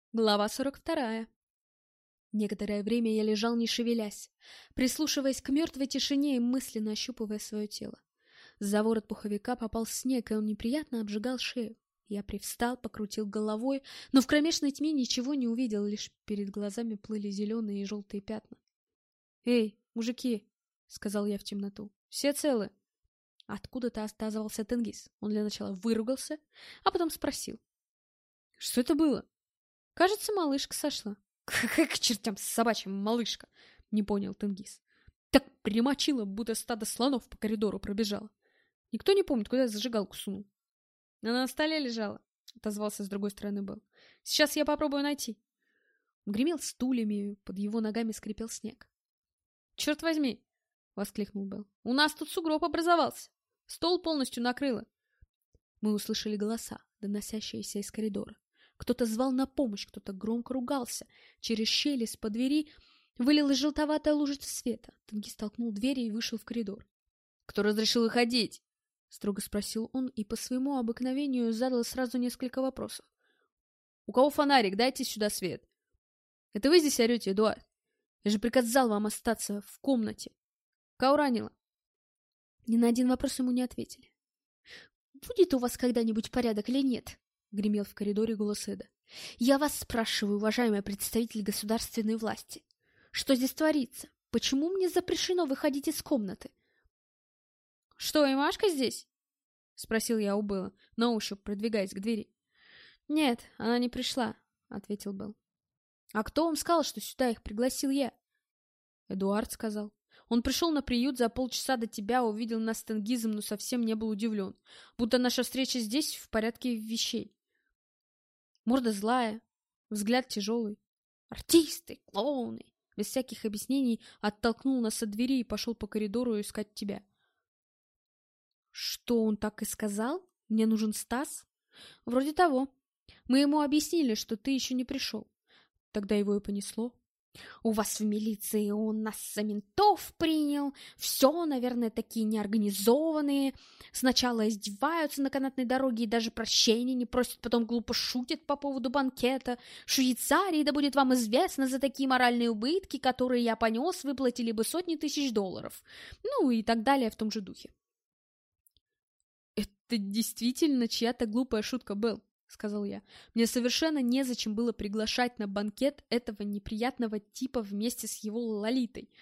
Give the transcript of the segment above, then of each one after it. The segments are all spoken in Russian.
Глава 42. Некоторое время я лежал, не шевелясь, прислушиваясь к мертвой тишине и мысленно ощупывая свое тело. За ворот пуховика попал снег, и он неприятно обжигал шею. Я привстал, покрутил головой, но в кромешной тьме ничего не увидел, лишь перед глазами плыли зеленые и желтые пятна. «Эй, мужики!» — сказал я в темноту. «Все целы?» Откуда-то отозвался Тенгиз. Он для начала выругался, а потом спросил. «Что это было?» «Кажется, малышка сошла». «Какая к чертям собачья малышка?» — не понял Тенгиз. «Так примочила, будто стадо слонов по коридору пробежало. Никто не помнит, куда я зажигалку сунул». «Она на столе лежала», — отозвался с другой стороны Белл. «Сейчас я попробую найти». Он гремел стульями, под его ногами скрипел снег. «Черт возьми!» — воскликнул Белл. «У нас тут сугроб образовался. Стол полностью накрыло». Мы услышали голоса, доносящиеся из коридора. Кто-то звал на помощь, кто-то громко ругался. Через щели из-под двери вылилась желтоватая лужица света. Тенгиз толкнул двери и вышел в коридор. «Кто разрешил выходить?» — строго спросил он и по своему обыкновению задал сразу несколько вопросов. «У кого фонарик? Дайте сюда свет». «Это вы здесь орете, Эдуард? Я же приказал вам остаться в комнате. Кого ранило?» Ни на один вопрос ему не ответили. «Будет у вас когда-нибудь порядок или нет?» — гремел в коридоре голос Эда. «Я вас спрашиваю, уважаемый представитель государственной власти. Что здесь творится? Почему мне запрещено выходить из комнаты?» «Что, и Машка здесь?» — спросил я у Белла, на ощупь продвигаясь к двери. «Нет, она не пришла», — ответил Белл. «А кто вам сказал, что сюда их пригласил я?» «Эдуард сказал. Он пришел на приют за полчаса до тебя, увидел нас с Тенгизом, но совсем не был удивлен. Будто наша встреча здесь в порядке вещей. Морда злая, взгляд тяжелый. Артисты, клоуны!» Без всяких объяснений оттолкнул нас от двери и пошел по коридору искать тебя. «Что он так и сказал? Мне нужен Стас?» «Вроде того. Мы ему объяснили, что ты еще не пришел. Тогда его и понесло. У вас в милиции он нас за ментов принял. Все, наверное, такие неорганизованные. Сначала издеваются на канатной дороге и даже прощения не просят, потом глупо шутят по поводу банкета. Швейцарии, да будет вам известно, за такие моральные убытки, которые я понес, выплатили бы сотни тысяч долларов. Ну и так далее в том же духе». «Это действительно чья-то глупая шутка, Белл», — сказал я. «Мне совершенно незачем было приглашать на банкет этого неприятного типа вместе с его Лолитой.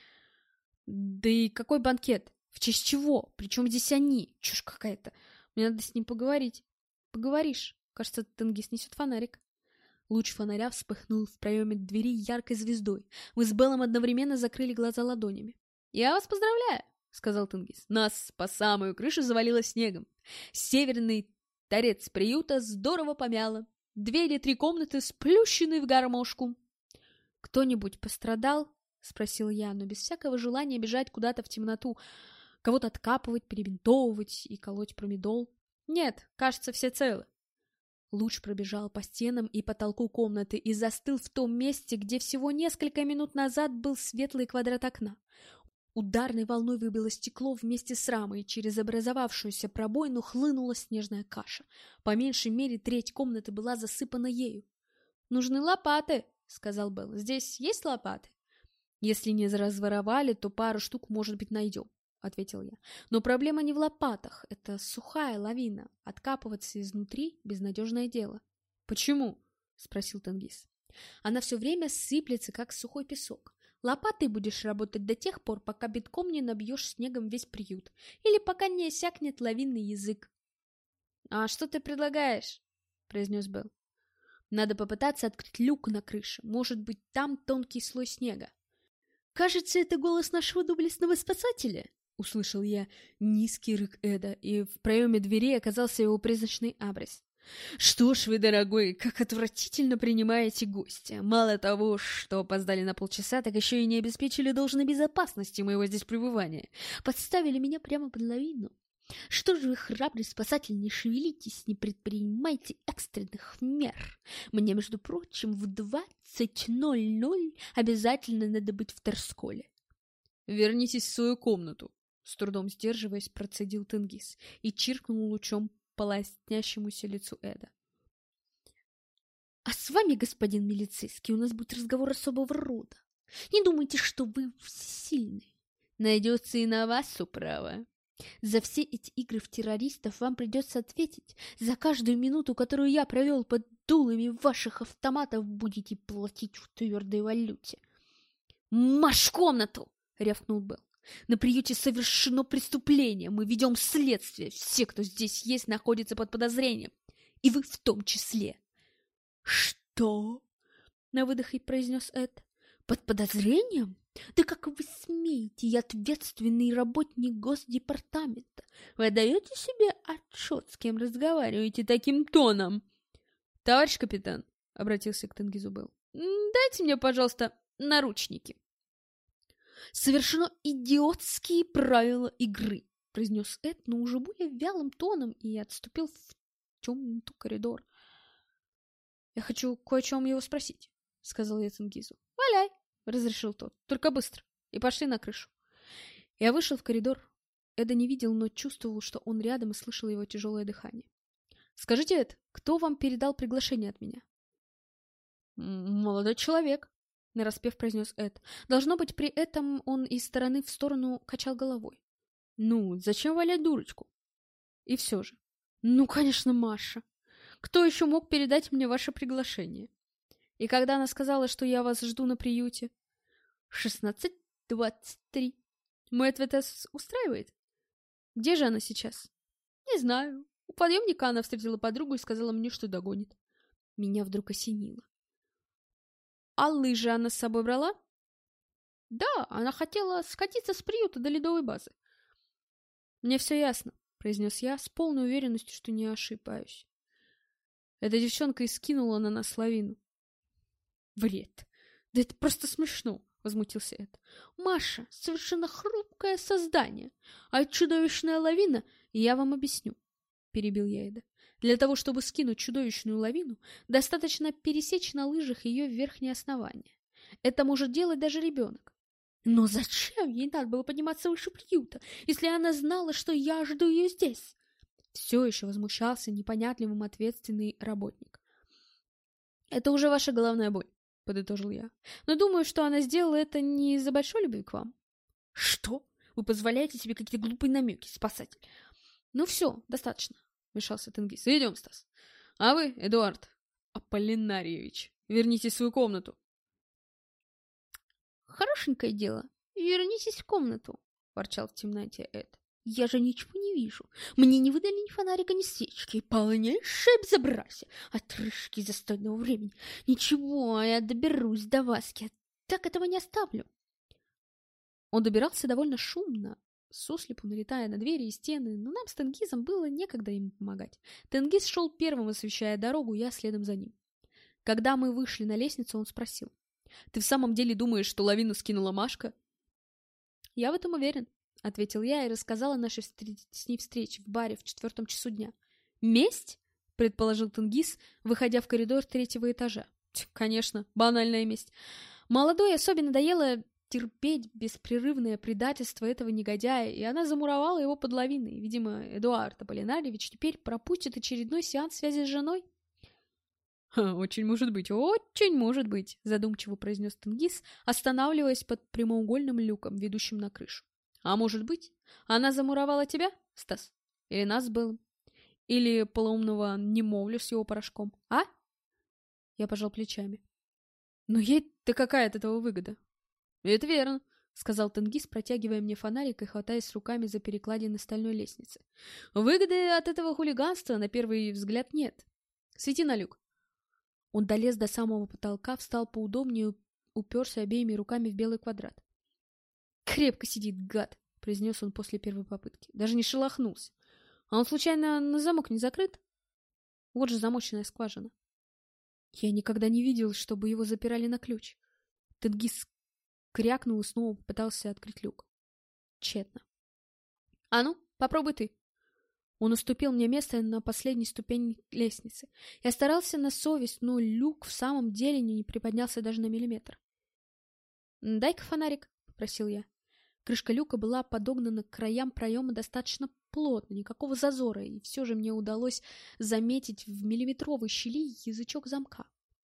Да и какой банкет? В честь чего? Причем здесь они? Чушь какая-то. Мне надо с ним поговорить». «Поговоришь. Кажется, Тенгиз несет фонарик». Луч фонаря вспыхнул в проеме двери яркой звездой. Мы с Беллом одновременно закрыли глаза ладонями. «Я вас поздравляю», — сказал Тенгиз. «Нас по самую крышу завалило снегом. Северный торец приюта здорово помяло. 2 или 3 комнаты сплющены в гармошку». «Кто-нибудь пострадал?» — спросил я, но без всякого желания бежать куда-то в темноту, кого-то откапывать, перебинтовывать и колоть промедол. «Нет, кажется, все целы». Луч пробежал по стенам и потолку комнаты и застыл в том месте, где всего несколько минут назад был светлый квадрат окна. Ударной волной выбило стекло вместе с рамой, и через образовавшуюся пробоину хлынула снежная каша. По меньшей мере 1/3 комнаты была засыпана ею. «Нужны лопаты», — сказал Белл. «Здесь есть лопаты?» «Если не разворовали, то пару штук, может быть, найдем», — ответил я. «Но проблема не в лопатах. Это сухая лавина. Откапываться изнутри — безнадежное дело». «Почему?» — спросил Тенгиз. «Она все время сыплется, как сухой песок. Лопатой будешь работать до тех пор, пока битком не набьешь снегом весь приют, или пока не иссякнет лавинный язык». «А что ты предлагаешь?» — произнес Белл. «Надо попытаться открыть люк на крыше. Может быть, там тонкий слой снега». «Кажется, это голос нашего доблестного спасателя», — услышал я низкий рык Эда, и в проеме двери оказался его призрачный абрис. «Что ж вы, дорогой, как отвратительно принимаете гостя. Мало того, что опоздали на полчаса, так еще и не обеспечили должной безопасности моего здесь пребывания. Подставили меня прямо под лавину. Что же вы, храбрый спасатель, не шевелитесь, не предпринимайте экстренных мер? Мне, между прочим, в 20:00 обязательно надо быть в Терсколе». «Вернитесь в свою комнату», — с трудом сдерживаясь, процедил Тенгиз и чиркнул лучом по лоснящемуся лицу Эда. А с вами, господин милицейский, у нас будет разговор особого рода. Не думайте, что вы всесильны. Найдется и на вас управа. За все эти игры в террористов вам придется ответить. За каждую минуту, которую я провел под дулами ваших автоматов, будете платить в твердой валюте. «Марш в комнату!» — рявкнул Белл. «На приюте совершено преступление. Мы ведем следствие. Все, кто здесь есть, находятся под подозрением. И вы в том числе». «Что?» — на выдохе произнес Эд. «Под подозрением? Да как вы смеете? Я ответственный работник Госдепартамента. Вы отдаете себе отчет, с кем разговариваете таким тоном?» «Товарищ капитан», — обратился к Тенгизу Белл, — «дайте мне, пожалуйста, наручники». «Совершено идиотские правила игры», — произнес Эд, но уже более вялым тоном, и отступил в темноту коридор. «Я хочу кое о чем его спросить», — сказал я Тенгизу. «Валяй», — разрешил тот, — «только быстро». И пошли на крышу. Я вышел в коридор. Эда не видел, но чувствовал, что он рядом, и слышал его тяжелое дыхание. «Скажите, Эд, кто вам передал приглашение от меня?» «Молодой человек», — нараспев произнес Эд. Должно быть, при этом он из стороны в сторону качал головой. «Ну, зачем валять дурочку?» И все же. «Ну, конечно, Маша. Кто еще мог передать мне ваше приглашение? И когда она сказала, что я вас жду на приюте?» 16:23. Мой ответ устраивает? Где же она сейчас? Не знаю. У подъемника она встретила подругу и сказала мне, что догонит. Меня вдруг осенило. А лыжи она с собой брала? Да, она хотела скатиться с приюта до ледовой базы. Мне все ясно, произнес я с полной уверенностью, что не ошибаюсь. Эта девчонка и скинула на нас лавину. Бред. Да это просто смешно, возмутился Эд. Маша — совершенно хрупкое создание, а чудовищная лавина, я вам объясню, перебил я Эда. Для того, чтобы скинуть чудовищную лавину, достаточно пересечь на лыжах ее верхнее основание. Это может делать даже ребенок. Но зачем ей надо было подниматься выше приюта, если она знала, что я жду ее здесь? Все еще возмущался непонятливым ответственный работник. «Это уже ваша головная боль», — подытожил я. «Но думаю, что она сделала это не из-за большой любви к вам». «Что? Вы позволяете себе какие-то глупые намеки, спасатель?» «Ну все, достаточно», — вмешался Тенгиз. «Идем, Стас. А вы, Эдуард Аполлинарьевич, вернитесь в свою комнату». «Хорошенькое дело. Вернитесь в комнату», — ворчал в темноте Эд. «Я же ничего не вижу. Мне не выдали ни фонарика, ни свечки. Полнейшее безобразие. Отрыжки застойного времени. Ничего, я доберусь до вас. Я так этого не оставлю». Он добирался довольно шумно, сослепу налетая на двери и стены, но нам с Тенгизом было некогда им помогать. Тенгиз шел первым, освещая дорогу, я следом за ним. Когда мы вышли на лестницу, он спросил: «Ты в самом деле думаешь, что лавину скинула Машка?» «Я в этом уверен», — ответил я и рассказал о нашей с ней встрече в баре в 4 часу дня. «Месть?» — предположил Тенгиз, выходя в коридор 3-го этажа. «Конечно, банальная месть. Молодой особенно надоело терпеть беспрерывное предательство этого негодяя, и она замуровала его под лавиной. Видимо, Эдуард Аполлинарьевич теперь пропустит очередной сеанс связи с женой». «Очень может быть», — задумчиво произнес Тенгиз, останавливаясь под прямоугольным люком, ведущим на крышу. «А может быть, она замуровала тебя, Стас? Или нас с Беллом? Или полоумного немовлю с его порошком, а?» Я пожал плечами. «Но ей-то какая от этого выгода?» «Это верно», — сказал Тенгиз, протягивая мне фонарик и хватаясь руками за перекладины стальной лестницы. «Выгоды от этого хулиганства на первый взгляд нет. Свети на люк». Он долез до самого потолка, встал поудобнее и уперся обеими руками в белый квадрат. «Крепко сидит, гад», — произнес он после первой попытки. Даже не шелохнулся. «А он, случайно, на замок не закрыт? Вот же замочная скважина». Я никогда не видел, чтобы его запирали на ключ. Тенгиз крякнул и снова попытался открыть люк. Тщетно. «А ну, попробуй ты». Он уступил мне место на последней ступени лестницы. Я старался на совесть, но люк в самом деле не приподнялся даже на миллиметр. «Дай-ка фонарик», — попросил я. Крышка люка была подогнана к краям проема достаточно плотно, никакого зазора, и все же мне удалось заметить в миллиметровой щели язычок замка.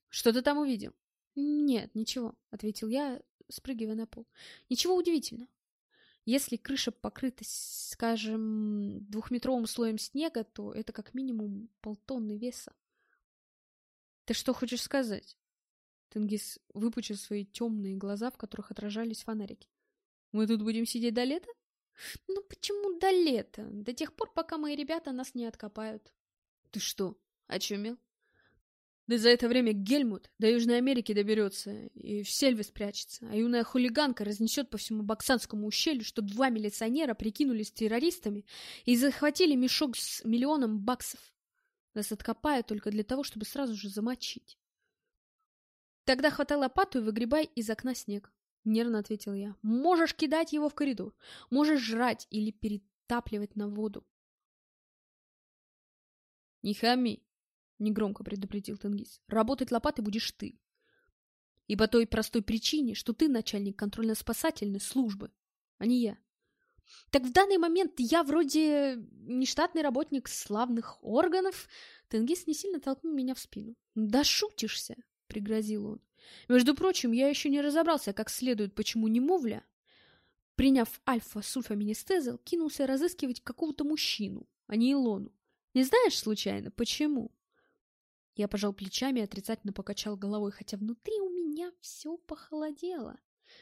Что ты там увидел? Нет, ничего, ответил я, спрыгивая на пол. Ничего удивительного. Если крыша покрыта, скажем, 2-метровым слоем снега, то это как минимум полтонны веса. Ты что хочешь сказать? Тенгиз выпучил свои темные глаза, в которых отражались фонарики. Мы тут будем сидеть до лета? Ну почему до лета? До тех пор, пока мои ребята нас не откопают. Ты что, очумел? Да за это время Гельмут до Южной Америки доберется и в сельве спрячется, а юная хулиганка разнесет по всему Баксанскому ущелью, что 2 милиционера прикинулись террористами и захватили мешок с $1 000 000 баксов. Нас откопают только для того, чтобы сразу же замочить. Тогда хватай лопату и выгребай из окна снег, нервно ответил я. Можешь кидать его в коридор, можешь жрать или перетапливать на воду. Не хами, негромко предупредил Тенгиз. Работать лопатой будешь ты. И по той простой причине, что ты начальник контрольно-спасательной службы, а не я. Так в данный момент я вроде нештатный работник славных органов. Тенгиз не сильно толкнул меня в спину. Да шутишься, пригрозил он. Между прочим, я еще не разобрался как следует, почему немовля, приняв альфа-сульфаминестезол, кинулся разыскивать какого-то мужчину, а не Илону. Не знаешь, случайно, почему? Я пожал плечами и отрицательно покачал головой, хотя внутри у меня все похолодело.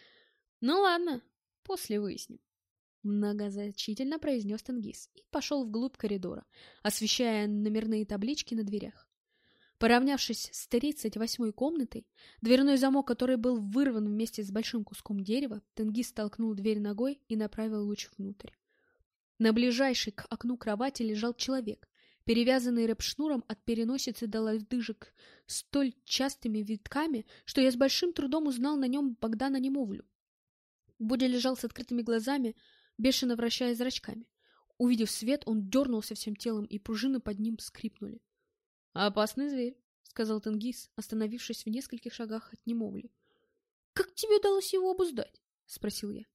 Ну ладно, после выясним. Многозначительно произнес Тенгиз и пошел вглубь коридора, освещая номерные таблички на дверях. Поравнявшись с 38-й комнатой, дверной замок, который был вырван вместе с большим куском дерева, Тенгиз толкнул дверь ногой и направил луч внутрь. На ближайшей к окну кровати лежал человек, перевязанный рэп-шнуром от переносицы до лодыжек столь частыми витками, что я с большим трудом узнал на нем Богдана Немовлю. Будя лежал с открытыми глазами, бешено вращая зрачками. Увидев свет, он дернулся всем телом, и пружины под ним скрипнули. — Опасный зверь, — сказал Тенгиз, остановившись в нескольких шагах от Немовли. — Как тебе удалось его обуздать? — спросил я.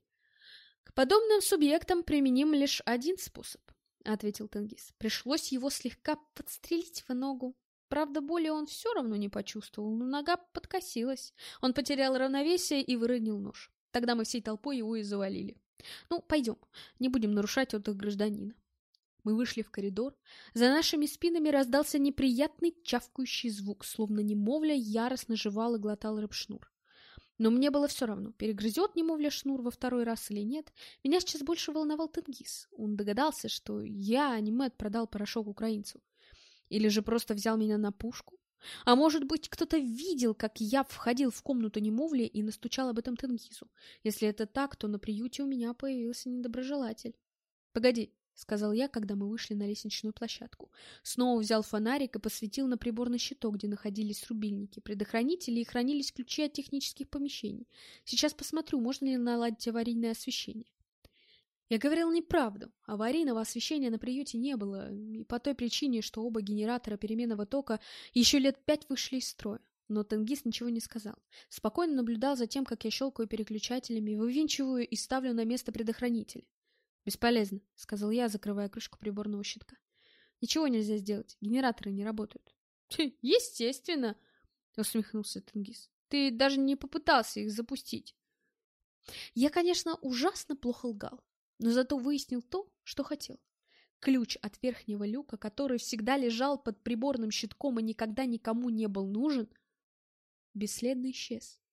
— К подобным субъектам применим лишь один способ, — ответил Тенгиз. Пришлось его слегка подстрелить в ногу. Правда, боли он все равно не почувствовал, но нога подкосилась. Он потерял равновесие и выронил нож. Тогда мы всей толпой его и завалили. Ну, пойдем, не будем нарушать отдых гражданина. Мы вышли в коридор. За нашими спинами раздался неприятный чавкающий звук, словно Немовля яростно жевал и глотал рэп-шнур. Но мне было все равно, перегрызет Немовля шнур во второй раз или нет. Меня сейчас больше волновал Тенгиз. Он догадался, что я, а не Мэтт, продал порошок украинцу. Или же просто взял меня на пушку. А может быть, кто-то видел, как я входил в комнату Немовли и настучал об этом Тенгизу. Если это так, то на приюте у меня появился недоброжелатель. — Погоди, — сказал я, когда мы вышли на лестничную площадку. Снова взял фонарик и посветил на приборный щиток, где находились рубильники, предохранители и хранились ключи от технических помещений. Сейчас посмотрю, можно ли наладить аварийное освещение. Я говорил неправду. Аварийного освещения на приюте не было, и по той причине, что оба генератора переменного тока еще лет 5 вышли из строя. Но Тенгиз ничего не сказал. Спокойно наблюдал за тем, как я щелкаю переключателями, вывинчиваю и ставлю на место предохранители. «Бесполезно», — сказал я, закрывая крышку приборного щитка. «Ничего нельзя сделать, генераторы не работают». «Естественно», — усмехнулся Тенгиз. «Ты даже не попытался их запустить». Я, конечно, ужасно плохо лгал, но зато выяснил то, что хотел. Ключ от верхнего люка, который всегда лежал под приборным щитком и никогда никому не был нужен, бесследно исчез.